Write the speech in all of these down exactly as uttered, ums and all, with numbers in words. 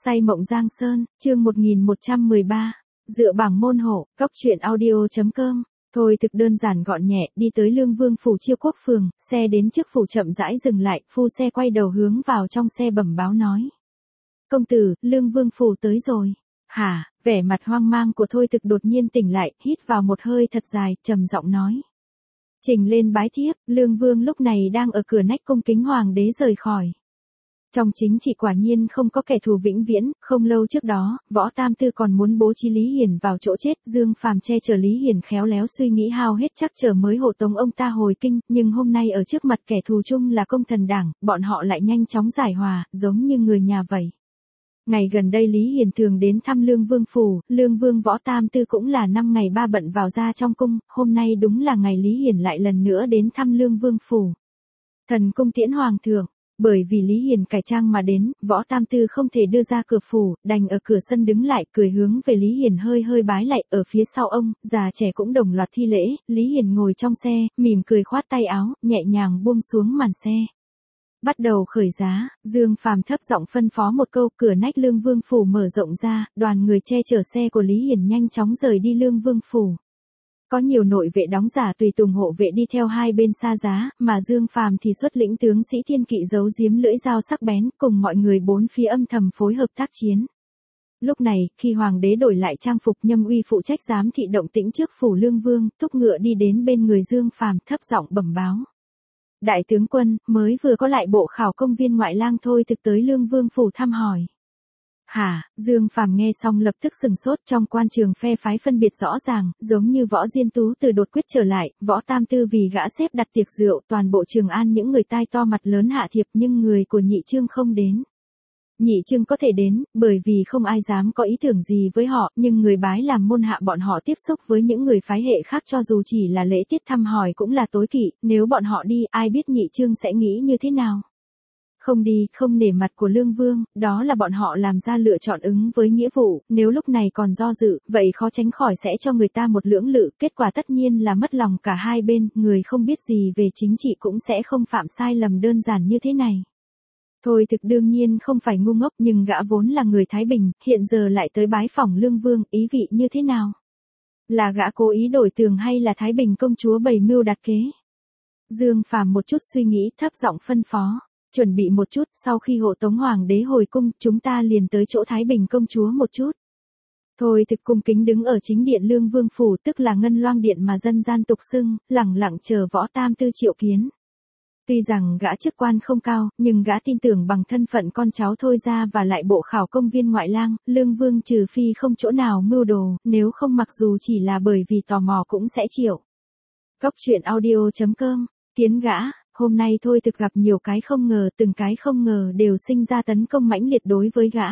Say mộng Giang Sơn, chương một nghìn một trăm mười ba. Dựa bảng môn hộ, góc truyện audio chấm com. Thôi thực đơn giản gọn nhẹ, đi tới Lương Vương phủ Chiêu Quốc phường, xe đến trước phủ chậm rãi dừng lại, phu xe quay đầu hướng vào trong xe bẩm báo nói. Công tử, Lương Vương phủ tới rồi. Hả, vẻ mặt hoang mang của Thôi thực đột nhiên tỉnh lại, hít vào một hơi thật dài, trầm giọng nói. Trình lên bái thiếp, Lương Vương lúc này đang ở cửa nách cung kính hoàng đế rời khỏi. Trong chính trị quả nhiên không có kẻ thù vĩnh viễn, không lâu trước đó, Võ Tam Tư còn muốn bố trí Lý Hiển vào chỗ chết, Dương Phàm che chở Lý Hiển khéo léo suy nghĩ hao hết chắc chờ mới hộ tống ông ta hồi kinh, nhưng hôm nay ở trước mặt kẻ thù chung là Công Thần Đảng, bọn họ lại nhanh chóng giải hòa, giống như người nhà vậy. Ngày gần đây Lý Hiển thường đến thăm Lương Vương phủ, Lương Vương Võ Tam Tư cũng là năm ngày ba bận vào ra trong cung, hôm nay đúng là ngày Lý Hiển lại lần nữa đến thăm Lương Vương phủ. Thần cung tiễn hoàng thượng. Bởi vì Lý Hiển cải trang mà đến, Võ Tam Tư không thể đưa ra cửa phủ, đành ở cửa sân đứng lại, cười hướng về Lý Hiển hơi hơi bái lại, ở phía sau ông, già trẻ cũng đồng loạt thi lễ, Lý Hiển ngồi trong xe, mỉm cười khoát tay áo, nhẹ nhàng buông xuống màn xe. Bắt đầu khởi giá, Dương Phàm thấp giọng phân phó một câu, cửa nách Lương Vương phủ mở rộng ra, đoàn người che chở xe của Lý Hiển nhanh chóng rời đi Lương Vương phủ. Có nhiều nội vệ đóng giả tùy tùng hộ vệ đi theo hai bên xa giá, mà Dương Phàm thì xuất lĩnh tướng sĩ thiên kỵ giấu giếm lưỡi dao sắc bén, cùng mọi người bốn phía âm thầm phối hợp tác chiến. Lúc này, khi hoàng đế đổi lại trang phục Nhâm Uy phụ trách giám thị động tĩnh trước phủ Lương Vương, thúc ngựa đi đến bên người Dương Phàm thấp giọng bẩm báo. Đại tướng quân, mới vừa có lại bộ khảo công viên ngoại lang Thôi thực tới Lương Vương phủ thăm hỏi. Hả, Dương Phàm nghe xong lập tức sừng sốt, trong quan trường phe phái phân biệt rõ ràng, giống như Võ Diên Tú từ đột quyết trở lại, Võ Tam Tư vì gã xếp đặt tiệc rượu, toàn bộ Trường An những người tai to mặt lớn hạ thiệp nhưng người của Nhị Trương không đến. Nhị Trương có thể đến, bởi vì không ai dám có ý tưởng gì với họ, nhưng người bái làm môn hạ bọn họ tiếp xúc với những người phái hệ khác cho dù chỉ là lễ tiết thăm hỏi cũng là tối kỵ, nếu bọn họ đi, ai biết Nhị Trương sẽ nghĩ như thế nào. Không đi, không nể mặt của Lương Vương, đó là bọn họ làm ra lựa chọn ứng với nghĩa vụ, nếu lúc này còn do dự, vậy khó tránh khỏi sẽ cho người ta một lưỡng lự, kết quả tất nhiên là mất lòng cả hai bên, người không biết gì về chính trị cũng sẽ không phạm sai lầm đơn giản như thế này. Thôi thực đương nhiên không phải ngu ngốc nhưng gã vốn là người Thái Bình, hiện giờ lại tới bái phỏng Lương Vương, ý vị như thế nào? Là gã cố ý đổi tường hay là Thái Bình công chúa bày mưu đặt kế? Dương Phàm một chút suy nghĩ thấp giọng phân phó. Chuẩn bị một chút, sau khi hộ tống hoàng đế hồi cung, chúng ta liền tới chỗ Thái Bình công chúa một chút. Thôi thực cung kính đứng ở chính điện Lương Vương phủ, tức là Ngân Loang điện mà dân gian tục xưng, lẳng lặng chờ Võ Tam Tư triệu kiến. Tuy rằng gã chức quan không cao, nhưng gã tin tưởng bằng thân phận con cháu Thôi ra và lại bộ khảo công viên ngoại lang, Lương Vương trừ phi không chỗ nào mưu đồ, nếu không mặc dù chỉ là bởi vì tò mò cũng sẽ triệu. Góc truyện audio chấm com, kiến gã. Hôm nay Thôi thực gặp nhiều cái không ngờ, từng cái không ngờ đều sinh ra tấn công mãnh liệt đối với gã.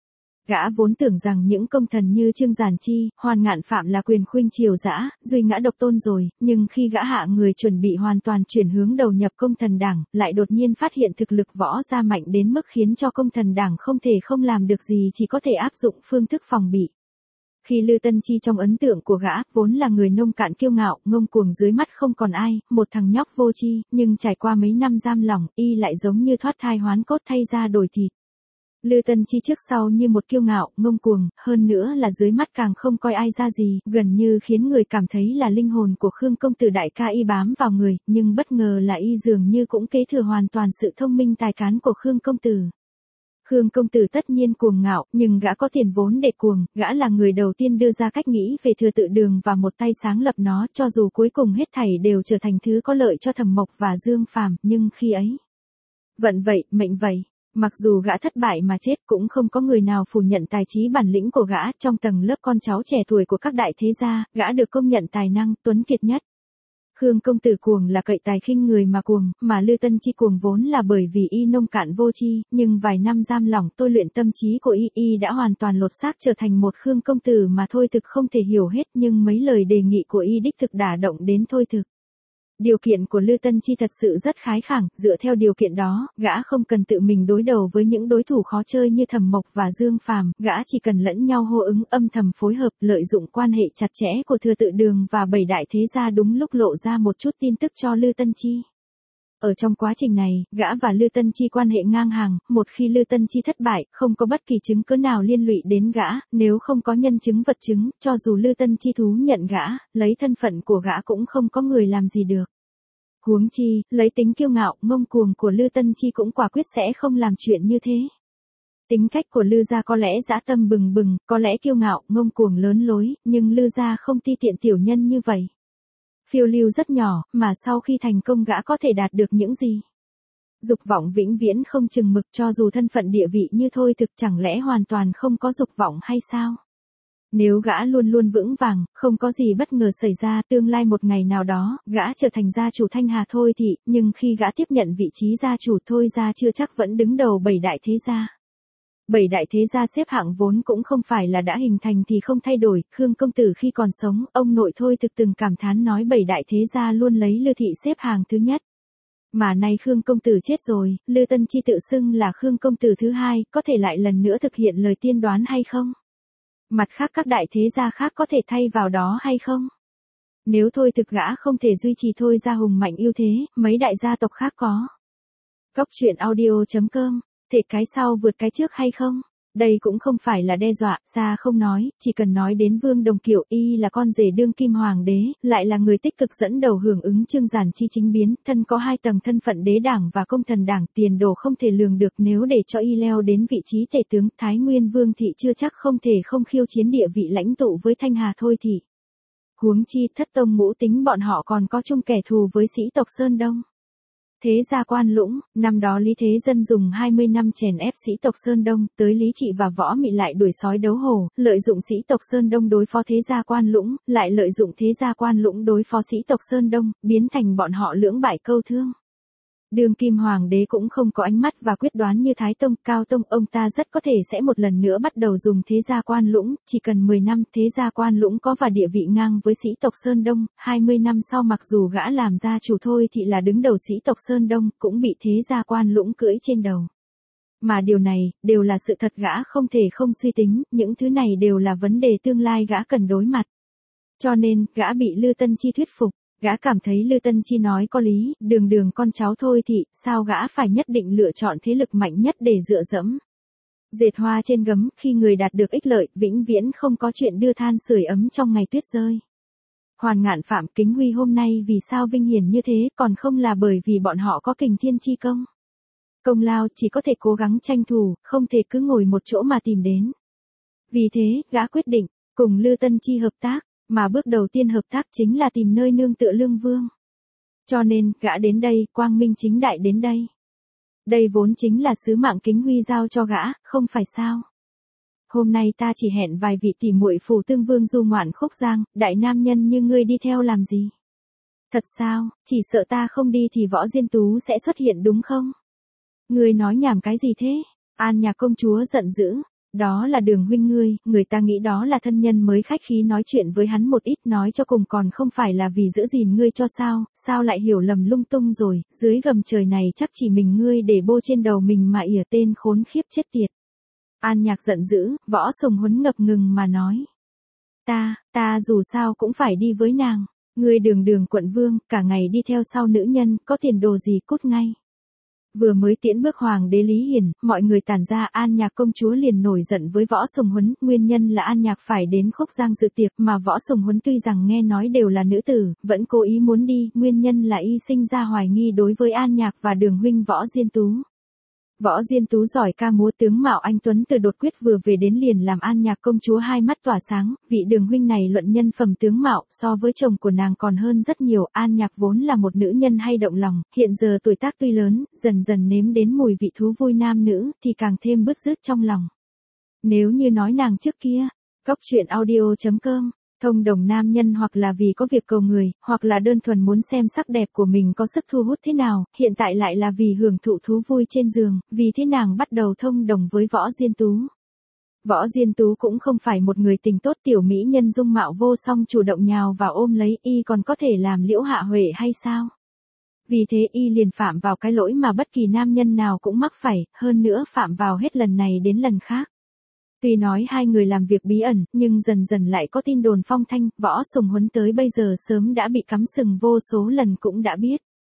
Gã vốn tưởng rằng những công thần như Trương Giản Chi, Hoàn Ngạn Phạm là quyền khuynh triều dã, duy ngã độc tôn rồi, nhưng khi gã hạ người chuẩn bị hoàn toàn chuyển hướng đầu nhập Công Thần Đảng, lại đột nhiên phát hiện thực lực Võ ra mạnh đến mức khiến cho Công Thần Đảng không thể không làm được gì, chỉ có thể áp dụng phương thức phòng bị. Khi Lư Tân Chi trong ấn tượng của gã, vốn là người nông cạn kiêu ngạo, ngông cuồng dưới mắt không còn ai, một thằng nhóc vô tri, nhưng trải qua mấy năm giam lỏng, y lại giống như thoát thai hoán cốt thay da đổi thịt. Lư Tân Chi trước sau như một kiêu ngạo, ngông cuồng, hơn nữa là dưới mắt càng không coi ai ra gì, gần như khiến người cảm thấy là linh hồn của Khương công tử đại ca y bám vào người, nhưng bất ngờ là y dường như cũng kế thừa hoàn toàn sự thông minh tài cán của Khương công tử. Khương công tử tất nhiên cuồng ngạo, nhưng gã có tiền vốn để cuồng, gã là người đầu tiên đưa ra cách nghĩ về thừa tự đường và một tay sáng lập nó, cho dù cuối cùng hết thảy đều trở thành thứ có lợi cho Thẩm Mộc và Dương Phàm, nhưng khi ấy, vận vậy, mệnh vậy, mặc dù gã thất bại mà chết cũng không có người nào phủ nhận tài trí bản lĩnh của gã, trong tầng lớp con cháu trẻ tuổi của các đại thế gia, gã được công nhận tài năng, tuấn kiệt nhất. Khương công tử cuồng là cậy tài khinh người mà cuồng, mà Lư Tân Chi cuồng vốn là bởi vì y nông cạn vô tri, nhưng vài năm giam lỏng tôi luyện tâm trí của y, y đã hoàn toàn lột xác trở thành một Khương công tử mà Thôi thực không thể hiểu hết, nhưng mấy lời đề nghị của y đích thực đả động đến Thôi thực. Điều kiện của Lư Tân Chi thật sự rất khái khẳng, dựa theo điều kiện đó, gã không cần tự mình đối đầu với những đối thủ khó chơi như Thẩm Mộc và Dương Phàm, gã chỉ cần lẫn nhau hô ứng âm thầm phối hợp, lợi dụng quan hệ chặt chẽ của thừa tự đường và bảy đại thế gia đúng lúc lộ ra một chút tin tức cho Lư Tân Chi. Ở trong quá trình này, gã và Lư Tân Chi quan hệ ngang hàng, một khi Lư Tân Chi thất bại, không có bất kỳ chứng cứ nào liên lụy đến gã, nếu không có nhân chứng vật chứng, cho dù Lư Tân Chi thú nhận gã, lấy thân phận của gã cũng không có người làm gì được. Huống chi, lấy tính kiêu ngạo, ngông cuồng của Lư Tân Chi cũng quả quyết sẽ không làm chuyện như thế. Tính cách của Lư gia có lẽ dã tâm bừng bừng, có lẽ kiêu ngạo, ngông cuồng lớn lối, nhưng Lư gia không ti tiện tiểu nhân như vậy. Phiêu lưu rất nhỏ, mà sau khi thành công gã có thể đạt được những gì? Dục vọng vĩnh viễn không chừng mực, cho dù thân phận địa vị như thôi thực chẳng lẽ hoàn toàn không có dục vọng hay sao? Nếu gã luôn luôn vững vàng, không có gì bất ngờ xảy ra, tương lai một ngày nào đó, gã trở thành gia chủ Thanh Hà Thôi Thị, nhưng khi gã tiếp nhận vị trí gia chủ Thôi gia chưa chắc vẫn đứng đầu bảy đại thế gia. Bảy đại thế gia xếp hạng vốn cũng không phải là đã hình thành thì không thay đổi, Khương công tử khi còn sống, ông nội Thôi thực từng cảm thán nói bảy đại thế gia luôn lấy Lư thị xếp hàng thứ nhất. Mà nay Khương công tử chết rồi, Lư Tân Chi tự xưng là Khương công tử thứ hai, có thể lại lần nữa thực hiện lời tiên đoán hay không? Mặt khác các đại thế gia khác có thể thay vào đó hay không? Nếu Thôi thực gã không thể duy trì Thôi gia hùng mạnh ưu thế, mấy đại gia tộc khác có. Góc truyện audio chấm com, thể cái sau vượt cái trước hay không? Đây cũng không phải là đe dọa, xa không nói, chỉ cần nói đến Vương Đồng Kiệu, y là con rể đương kim hoàng đế, lại là người tích cực dẫn đầu hưởng ứng chương giản chi chính biến, thân có hai tầng thân phận đế đảng và công thần đảng, tiền đồ không thể lường được, nếu để cho y leo đến vị trí tể tướng, Thái Nguyên Vương thị chưa chắc không thể không khiêu chiến địa vị lãnh tụ với Thanh Hà Thôi thị. Huống chi thất tông ngũ tính bọn họ còn có chung kẻ thù với sĩ tộc Sơn Đông. Thế gia Quan Lũng, năm đó Lý Thế Dân dùng hai mươi năm chèn ép sĩ tộc Sơn Đông, tới Lý Trị và Võ Mị lại đuổi sói đấu hổ, lợi dụng sĩ tộc Sơn Đông đối phó thế gia Quan Lũng, lại lợi dụng thế gia Quan Lũng đối phó sĩ tộc Sơn Đông, biến thành bọn họ lưỡng bại câu thương. Đương kim hoàng đế cũng không có ánh mắt và quyết đoán như Thái Tông, Cao Tông, ông ta rất có thể sẽ một lần nữa bắt đầu dùng thế gia Quan Lũng, chỉ cần mười năm thế gia Quan Lũng có và địa vị ngang với sĩ tộc Sơn Đông, hai mươi năm sau mặc dù gã làm gia chủ Thôi thì là đứng đầu sĩ tộc Sơn Đông, cũng bị thế gia Quan Lũng cưỡi trên đầu. Mà điều này, đều là sự thật gã không thể không suy tính, những thứ này đều là vấn đề tương lai gã cần đối mặt. Cho nên, gã bị Lư Tân Chi thuyết phục. Gã cảm thấy Lư Tân Chi nói có lý, đường đường con cháu Thôi thị, sao gã phải nhất định lựa chọn thế lực mạnh nhất để dựa dẫm. Dệt hoa trên gấm, khi người đạt được ích lợi, vĩnh viễn không có chuyện đưa than sưởi ấm trong ngày tuyết rơi. Hoàn Ngạn Phạm Kính Huy hôm nay vì sao vinh hiển như thế, còn không là bởi vì bọn họ có kình thiên chi công. Công lao chỉ có thể cố gắng tranh thủ, không thể cứ ngồi một chỗ mà tìm đến. Vì thế, gã quyết định, cùng Lư Tân Chi hợp tác. Mà bước đầu tiên hợp tác chính là tìm nơi nương tựa Lương Vương. Cho nên, gã đến đây, quang minh chính đại đến đây. Đây vốn chính là sứ mạng Kính Huy giao cho gã, không phải sao? Hôm nay ta chỉ hẹn vài vị tỉ muội phủ tương vương du ngoạn Khúc Giang, đại nam nhân như ngươi đi theo làm gì? Thật sao, chỉ sợ ta không đi thì Võ Diên Tú sẽ xuất hiện đúng không? Ngươi nói nhảm cái gì thế? An Nhạc công chúa giận dữ. Đó là Đường huynh ngươi, người ta nghĩ đó là thân nhân mới khách khí nói chuyện với hắn một ít, nói cho cùng còn không phải là vì giữ gìn ngươi cho sao, sao lại hiểu lầm lung tung rồi, dưới gầm trời này chắc chỉ mình ngươi để bô trên đầu mình mà ỉa, tên khốn khiếp chết tiệt. An Nhạc giận dữ, Võ Sùng Huấn ngập ngừng mà nói. Ta, ta dù sao cũng phải đi với nàng, ngươi đường đường quận vương, cả ngày đi theo sau nữ nhân, có tiền đồ gì cút ngay. Vừa mới tiễn bước hoàng đế Lý Hiển, mọi người tản ra, An Nhạc công chúa liền nổi giận với Võ Sùng Huấn, nguyên nhân là An Nhạc phải đến Khúc Giang dự tiệc, mà Võ Sùng Huấn tuy rằng nghe nói đều là nữ tử, vẫn cố ý muốn đi, nguyên nhân là y sinh ra hoài nghi đối với An Nhạc và Đường huynh Võ Diên Tú. Võ Diên Tú giỏi ca múa, tướng mạo anh tuấn, từ đột quyết vừa về đến liền làm An Nhạc công chúa hai mắt tỏa sáng, vị Đường huynh này luận nhân phẩm tướng mạo, so với chồng của nàng còn hơn rất nhiều. An Nhạc vốn là một nữ nhân hay động lòng, hiện giờ tuổi tác tuy lớn, dần dần nếm đến mùi vị thú vui nam nữ, thì càng thêm bứt rứt trong lòng. Nếu như nói nàng trước kia, góc truyện audio chấm com, thông đồng nam nhân hoặc là vì có việc cầu người, hoặc là đơn thuần muốn xem sắc đẹp của mình có sức thu hút thế nào, hiện tại lại là vì hưởng thụ thú vui trên giường, vì thế nàng bắt đầu thông đồng với Võ Diên Tú. Võ Diên Tú cũng không phải một người tình tốt, tiểu mỹ nhân dung mạo vô song chủ động nhào vào ôm lấy, y còn có thể làm Liễu Hạ Huệ hay sao? Vì thế y liền phạm vào cái lỗi mà bất kỳ nam nhân nào cũng mắc phải, hơn nữa phạm vào hết lần này đến lần khác. Tuy nói hai người làm việc bí ẩn, nhưng dần dần lại có tin đồn phong thanh, Võ Sùng Huấn tới bây giờ sớm đã bị cắm sừng vô số lần cũng đã biết.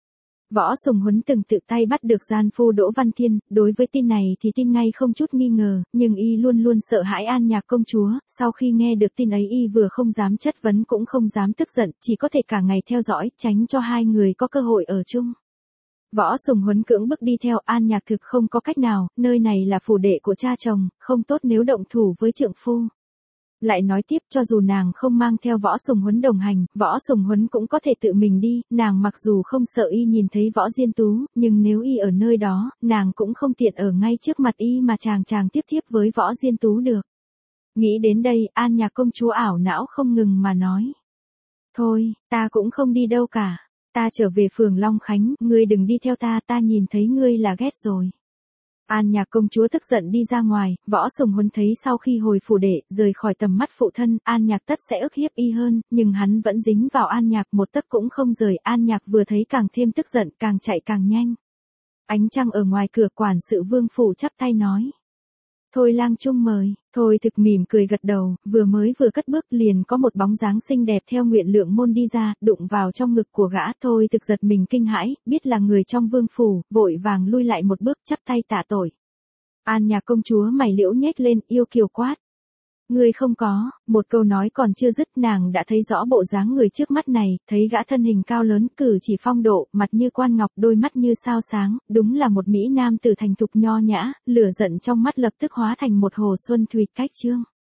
Võ Sùng Huấn từng tự tay bắt được gian phu Đỗ Văn Thiên, đối với tin này thì tin ngay không chút nghi ngờ, nhưng y luôn luôn sợ hãi An Nhạc công chúa, sau khi nghe được tin ấy y vừa không dám chất vấn cũng không dám tức giận, chỉ có thể cả ngày theo dõi, tránh cho hai người có cơ hội ở chung. Võ Sùng Huấn cưỡng bức đi theo An Nhạc thực không có cách nào, nơi này là phủ đệ của cha chồng, không tốt nếu động thủ với trượng phu. Lại nói tiếp cho dù nàng không mang theo Võ Sùng Huấn đồng hành, Võ Sùng Huấn cũng có thể tự mình đi, nàng mặc dù không sợ y nhìn thấy Võ Diên Tú, nhưng nếu y ở nơi đó, nàng cũng không tiện ở ngay trước mặt y mà chàng chàng tiếp thiếp với Võ Diên Tú được. Nghĩ đến đây, An Nhạc công chúa ảo não không ngừng mà nói. Thôi, ta cũng không đi đâu cả. Ta trở về phường Long Khánh, ngươi đừng đi theo ta, ta nhìn thấy ngươi là ghét rồi. An Nhạc công chúa tức giận đi ra ngoài, Võ Sùng Huấn thấy sau khi hồi phủ đệ, rời khỏi tầm mắt phụ thân, An Nhạc tất sẽ ức hiếp y hơn, nhưng hắn vẫn dính vào An Nhạc một tấc cũng không rời, An Nhạc vừa thấy càng thêm tức giận, càng chạy càng nhanh. Ánh trăng ở ngoài cửa quản sự Vương phủ chắp tay nói. Thôi lang trung mời, Thôi thực mỉm cười gật đầu, vừa mới vừa cất bước liền có một bóng dáng xinh đẹp theo Nguyện Lượng môn đi ra, đụng vào trong ngực của gã, Thôi thực giật mình kinh hãi, biết là người trong vương phủ, vội vàng lui lại một bước chắp tay tạ tội. An Nhạc công chúa mày liễu nhếch lên, yêu kiều quát. Ngươi không có, một câu nói còn chưa dứt nàng đã thấy rõ bộ dáng người trước mắt này, thấy gã thân hình cao lớn, cử chỉ phong độ, mặt như quan ngọc, đôi mắt như sao sáng, đúng là một mỹ nam tử thành thục nho nhã, lửa giận trong mắt lập tức hóa thành một hồ xuân thủy cách trương.